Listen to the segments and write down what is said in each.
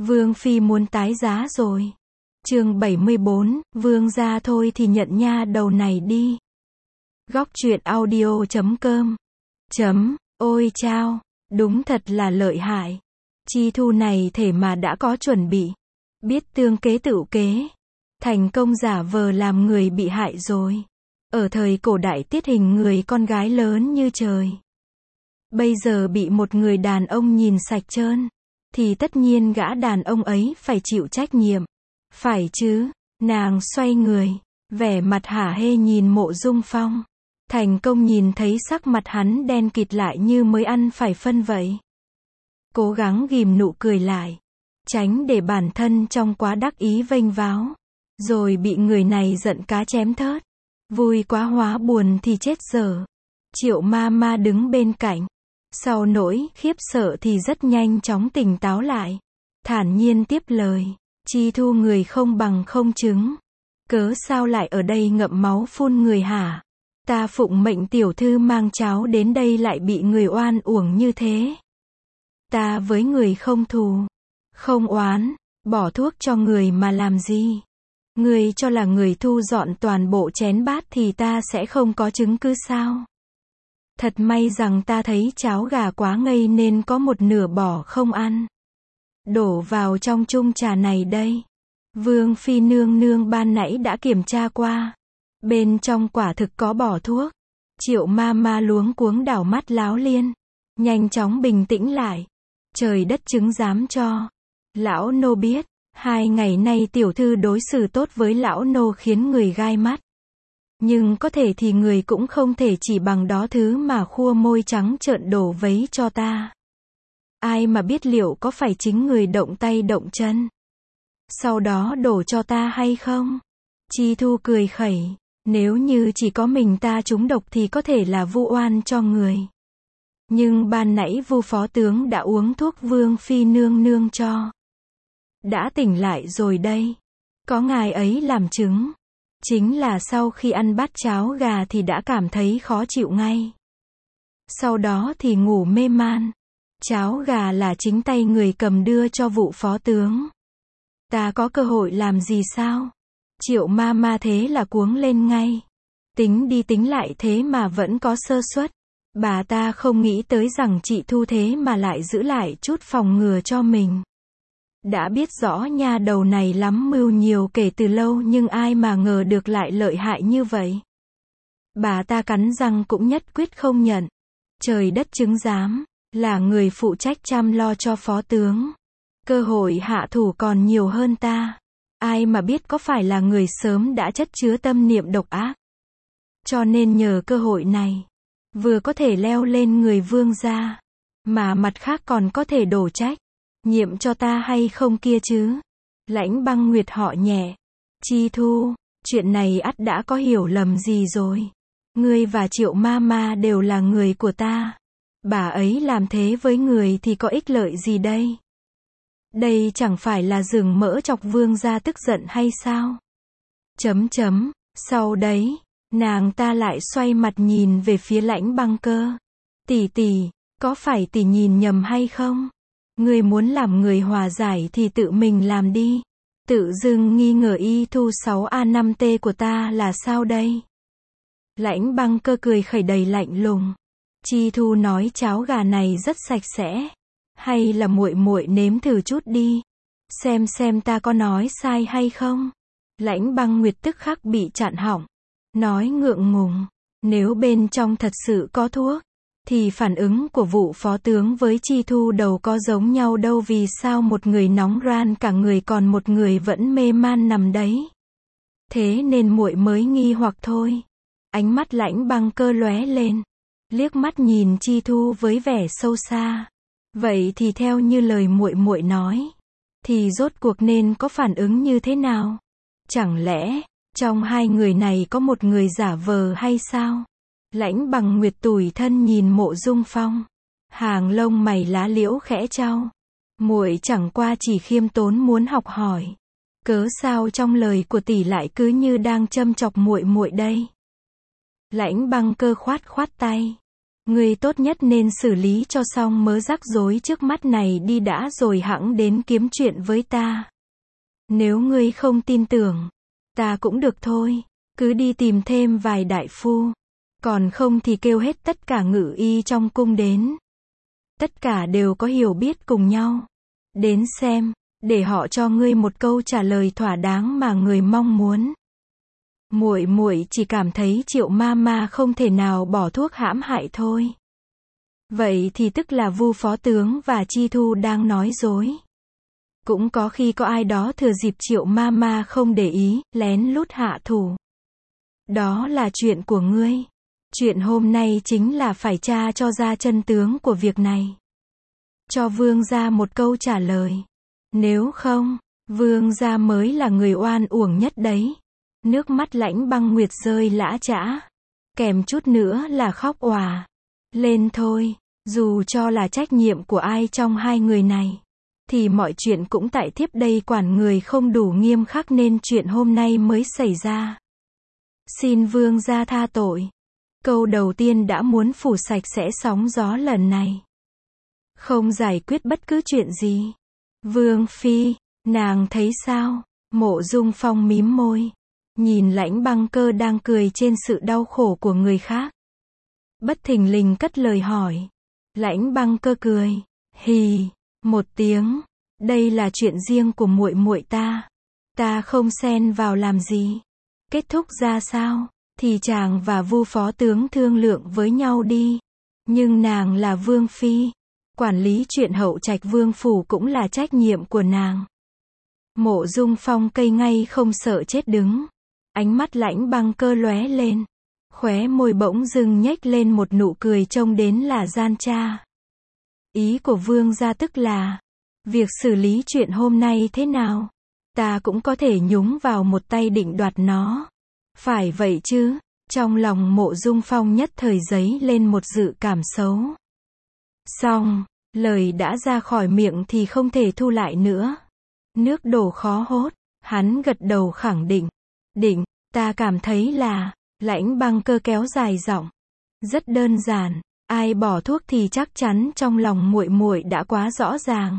Vương phi muốn tái giá rồi. Chương 74, vương gia thôi thì nhận nha đầu này đi. Góc truyện audio.com. Ôi chao, đúng thật là lợi hại. Chi Thu này thể mà đã có chuẩn bị. Biết tương kế tựu kế. Thành công giả vờ làm người bị hại rồi. Ở thời cổ đại tiết hình người con gái lớn như trời. Bây giờ bị một người đàn ông nhìn sạch trơn. Thì tất nhiên gã đàn ông ấy phải chịu trách nhiệm. Phải chứ, nàng xoay người. Vẻ mặt hả hê nhìn Mộ Dung Phong. Thành công nhìn thấy sắc mặt hắn đen kịt lại như mới ăn phải phân vậy. Cố gắng ghim nụ cười lại. Tránh để bản thân trong quá đắc ý vênh váo. Rồi bị người này giận cá chém thớt. Vui quá hóa buồn thì chết dở. Triệu ma ma đứng bên cạnh. Sau nỗi khiếp sợ thì rất nhanh chóng tỉnh táo lại. Thản nhiên tiếp lời. Chi Thu người không bằng không chứng. Cớ sao lại ở đây ngậm máu phun người hả? Ta phụng mệnh tiểu thư mang cháo đến đây lại bị người oan uổng như thế. Ta với người không thù, không oán, bỏ thuốc cho người mà làm gì? Người cho là người thu dọn toàn bộ chén bát thì ta sẽ không có chứng cứ sao? Thật may rằng ta thấy cháo gà quá ngây nên có một nửa bỏ không ăn. Đổ vào trong chung trà này đây. Vương phi nương nương ban nãy đã kiểm tra qua. Bên trong quả thực có bỏ thuốc. Triệu ma ma luống cuống đảo mắt láo liên. Nhanh chóng bình tĩnh lại. Trời đất chứng giám cho. Lão nô biết. 2 ngày nay tiểu thư đối xử tốt với lão nô khiến người gai mắt. Nhưng có thể thì người cũng không thể chỉ bằng đó thứ mà khua môi trắng trợn đổ vấy cho ta. Ai mà biết liệu có phải chính người động tay động chân. Sau đó đổ cho ta hay không? Chi Thu cười khẩy. Nếu như chỉ có mình ta trúng độc thì có thể là vu oan cho người. Nhưng ban nãy Vu phó tướng đã uống thuốc vương phi nương nương cho. Đã tỉnh lại rồi đây. Có ngài ấy làm chứng. Chính là sau khi ăn bát cháo gà thì đã cảm thấy khó chịu ngay. Sau đó thì ngủ mê man. Cháo gà là chính tay người cầm đưa cho Vu phó tướng. Ta có cơ hội làm gì sao? Triệu ma ma thế là cuống lên ngay. Tính đi tính lại thế mà vẫn có sơ suất. Bà ta không nghĩ tới rằng chị Thu thế mà lại giữ lại chút phòng ngừa cho mình. Đã biết rõ nha đầu này lắm mưu nhiều kể từ lâu nhưng ai mà ngờ được lại lợi hại như vậy. Bà ta cắn răng cũng nhất quyết không nhận. Trời đất chứng giám, là người phụ trách chăm lo cho phó tướng. Cơ hội hạ thủ còn nhiều hơn ta. Ai mà biết có phải là người sớm đã chất chứa tâm niệm độc ác. Cho nên nhờ cơ hội này, vừa có thể leo lên người vương gia, mà mặt khác còn có thể đổ trách nhiệm cho ta hay không kia chứ. Lãnh Băng Nguyệt họ nhẹ. Chi Thu, chuyện này ắt đã có hiểu lầm gì rồi. Ngươi và Triệu ma ma đều là người của ta. Bà ấy làm thế với người thì có ích lợi gì đây? Đây chẳng phải là giường mỡ chọc vương gia tức giận hay sao? Sau đấy, nàng ta lại xoay mặt nhìn về phía Lãnh Băng Cơ. Tỷ tỷ, có phải tỷ nhìn nhầm hay không? Người muốn làm người hòa giải thì tự mình làm đi. Tự dưng nghi ngờ y thu 6A5T của ta là sao đây? Lãnh Băng Cơ cười khẩy đầy lạnh lùng. Chi Thu nói cháo gà này rất sạch sẽ. Hay là muội muội nếm thử chút đi. Xem ta có nói sai hay không? Lãnh Băng Nguyệt tức khắc bị chặn họng. Nói ngượng ngùng. Nếu bên trong thật sự có thuốc, thì phản ứng của Vu phó tướng với Chi Thu đâu có giống nhau đâu, vì sao một người nóng ran cả người còn một người vẫn mê man nằm đấy. Thế nên muội mới nghi hoặc thôi. Ánh mắt Lãnh Băng Cơ lóe lên. Liếc mắt nhìn Chi Thu với vẻ sâu xa. Vậy thì theo như lời muội muội nói, thì rốt cuộc nên có phản ứng như thế nào? Chẳng lẽ, trong hai người này có một người giả vờ hay sao? Lãnh Bằng Nguyệt tủi thân nhìn Mộ Dung Phong. Hàng lông mày lá liễu khẽ chau. Muội chẳng qua chỉ khiêm tốn muốn học hỏi. Cớ sao trong lời của tỷ lại cứ như đang châm chọc muội muội đây? Lãnh Băng Cơ khoát tay. Ngươi tốt nhất nên xử lý cho xong mớ rắc rối trước mắt này đi đã rồi hẵng đến kiếm chuyện với ta. Nếu ngươi không tin tưởng, ta cũng được thôi, cứ đi tìm thêm vài đại phu, còn không thì kêu hết tất cả ngự y trong cung đến. Tất cả đều có hiểu biết cùng nhau. Đến xem, để họ cho ngươi một câu trả lời thỏa đáng mà người mong muốn. Muội muội chỉ cảm thấy Triệu Mama không thể nào bỏ thuốc hãm hại thôi. Vậy thì tức là Vu phó tướng và Chi Thu đang nói dối. Cũng có khi có ai đó thừa dịp Triệu Mama không để ý, lén lút hạ thủ. Đó là chuyện của ngươi. Chuyện hôm nay chính là phải tra cho ra chân tướng của việc này. Cho vương gia một câu trả lời. Nếu không, vương gia mới là người oan uổng nhất đấy. Nước mắt Lãnh Băng Nguyệt rơi lã chã. Kèm chút nữa là khóc òa. Lên thôi, dù cho là trách nhiệm của ai trong hai người này. Thì mọi chuyện cũng tại thiếp đây quản người không đủ nghiêm khắc nên chuyện hôm nay mới xảy ra. Xin vương gia tha tội. Câu đầu tiên đã muốn phủ sạch sẽ sóng gió lần này. Không giải quyết bất cứ chuyện gì. Vương phi, nàng thấy sao? Mộ Dung Phong mím môi. Nhìn Lãnh Băng Cơ đang cười trên sự đau khổ của người khác. Bất thình lình cất lời hỏi. Lãnh Băng Cơ cười. Hì, một tiếng. Đây là chuyện riêng của muội muội ta. Ta không xen vào làm gì. Kết thúc ra sao, thì chàng và Vu phó tướng thương lượng với nhau đi. Nhưng nàng là vương phi. Quản lý chuyện hậu trạch vương phủ cũng là trách nhiệm của nàng. Mộ Dung Phong cây ngay không sợ chết đứng. Ánh mắt Lãnh Băng Cơ lóe lên. Khóe môi bỗng dưng nhếch lên một nụ cười trông đến là gian tra. Ý của vương gia tức là, việc xử lý chuyện hôm nay thế nào, ta cũng có thể nhúng vào một tay định đoạt nó. Phải vậy chứ? Trong lòng Mộ Dung Phong nhất thời giấy lên một dự cảm xấu. Xong, lời đã ra khỏi miệng thì không thể thu lại nữa. Nước đổ khó hốt, hắn gật đầu khẳng định. Ta cảm thấy là, Lãnh Băng Cơ kéo dài giọng. Rất đơn giản, ai bỏ thuốc thì chắc chắn trong lòng muội muội đã quá rõ ràng.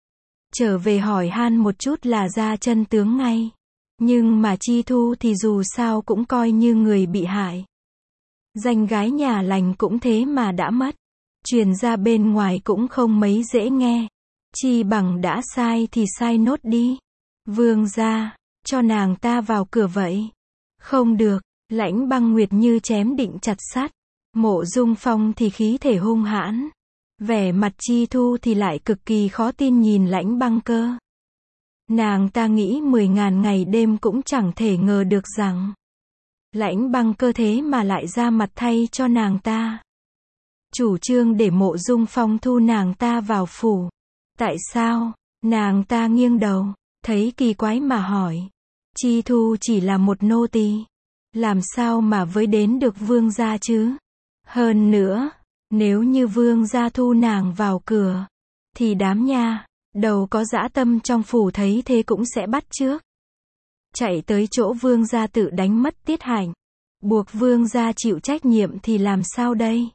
Trở về hỏi han một chút là ra chân tướng ngay. Nhưng mà Chi Thu thì dù sao cũng coi như người bị hại. Danh gái nhà lành cũng thế mà đã mất. Truyền ra bên ngoài cũng không mấy dễ nghe. Chi bằng đã sai thì sai nốt đi. Vương gia, cho nàng ta vào cửa vậy. Không được, Lãnh Băng Nguyệt như chém định chặt sắt. Mộ Dung Phong thì khí thể hung hãn. Vẻ mặt Chi Thu thì lại cực kỳ khó tin nhìn Lãnh Băng Cơ. Nàng ta nghĩ 10.000 ngày đêm cũng chẳng thể ngờ được rằng Lãnh Băng Cơ thế mà lại ra mặt thay cho nàng ta. Chủ trương để Mộ Dung Phong thu nàng ta vào phủ. Tại sao? Nàng ta nghiêng đầu, thấy kỳ quái mà hỏi. Chi Thu chỉ là một nô tỳ, làm sao mà với đến được vương gia chứ? Hơn nữa, nếu như vương gia thu nàng vào cửa, thì đám nha đầu có dã tâm trong phủ thấy thế cũng sẽ bắt chước. Chạy tới chỗ vương gia tự đánh mất tiết hạnh. Buộc vương gia chịu trách nhiệm thì làm sao đây?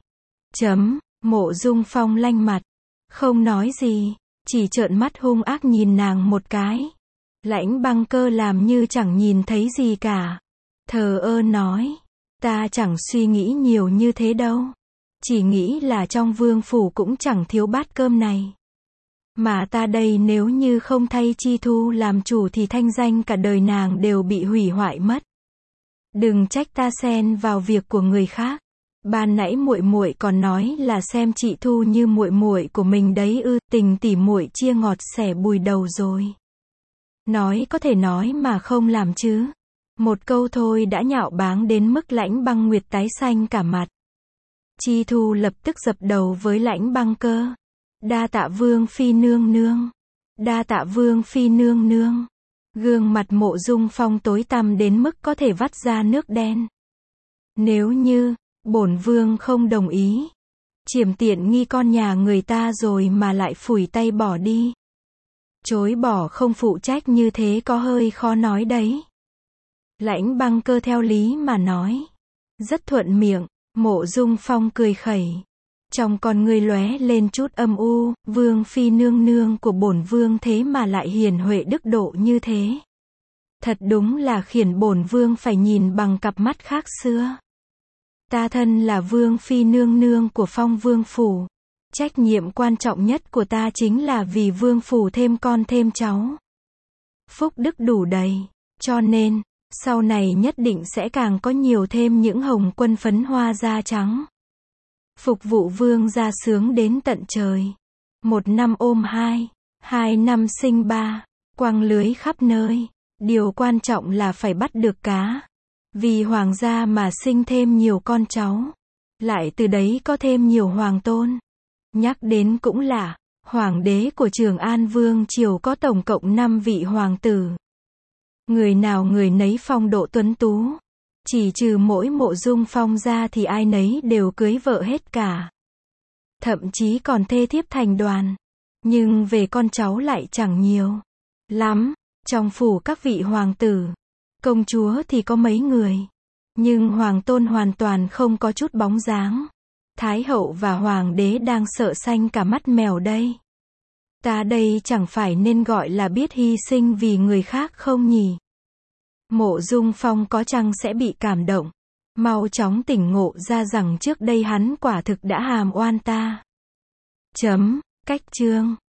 Mộ Dung Phong lanh mặt. Không nói gì, chỉ trợn mắt hung ác nhìn nàng một cái. Lãnh Băng Cơ làm như chẳng nhìn thấy gì cả. Thờ ơ nói. Ta chẳng suy nghĩ nhiều như thế đâu. Chỉ nghĩ là trong vương phủ cũng chẳng thiếu bát cơm này. Mà ta đây nếu như không thay Chi Thu làm chủ thì thanh danh cả đời nàng đều bị hủy hoại mất. Đừng trách ta xen vào việc của người khác. Ban nãy muội muội còn nói là xem chị Thu như muội muội của mình đấy ư? Tình tỉ muội chia ngọt sẻ bùi đầu rồi. Nói có thể nói mà không làm chứ. Một câu thôi đã nhạo báng đến mức Lãnh Băng Nguyệt tái xanh cả mặt. Chi Thu lập tức dập đầu với Lãnh Băng Cơ. Đa tạ vương phi nương nương. Đa tạ vương phi nương nương. Gương mặt Mộ Dung Phong tối tăm đến mức có thể vắt ra nước đen. Nếu như bổn vương không đồng ý, chiếm tiện nghi con nhà người ta rồi mà lại phủi tay bỏ đi. Chối bỏ không phụ trách như thế có hơi khó nói đấy. Lãnh Băng Cơ theo lý mà nói rất thuận miệng. Mộ Dung Phong cười khẩy. Trong con ngươi lóe lên chút âm u, vương phi nương nương của bổn vương thế mà lại hiền huệ đức độ như thế. Thật đúng là khiến bổn vương phải nhìn bằng cặp mắt khác xưa. Ta thân là vương phi nương nương của Phong Vương phủ. Trách nhiệm quan trọng nhất của ta chính là vì vương phủ thêm con thêm cháu. Phúc đức đủ đầy. Cho nên, sau này nhất định sẽ càng có nhiều thêm những hồng quân phấn hoa da trắng. Phục vụ vương gia sướng đến tận trời. 1 năm ôm 2, 2 năm sinh 3, quăng lưới khắp nơi. Điều quan trọng là phải bắt được cá. Vì hoàng gia mà sinh thêm nhiều con cháu. Lại từ đấy có thêm nhiều hoàng tôn. Nhắc đến cũng lạ, hoàng đế của Trường An Vương triều có tổng cộng 5 vị hoàng tử. Người nào người nấy phong độ tuấn tú. Chỉ trừ mỗi Mộ Dung Phong ra thì ai nấy đều cưới vợ hết cả. Thậm chí còn thê thiếp thành đoàn. Nhưng về con cháu lại chẳng nhiều lắm. Trong phủ các vị hoàng tử, công chúa thì có mấy người. Nhưng hoàng tôn hoàn toàn không có chút bóng dáng. Thái hậu và hoàng đế đang sợ xanh cả mắt mèo đây. Ta đây chẳng phải nên gọi là biết hy sinh vì người khác không nhỉ? Mộ Dung Phong có chăng sẽ bị cảm động, mau chóng tỉnh ngộ ra rằng trước đây hắn quả thực đã hàm oan ta. Cách chương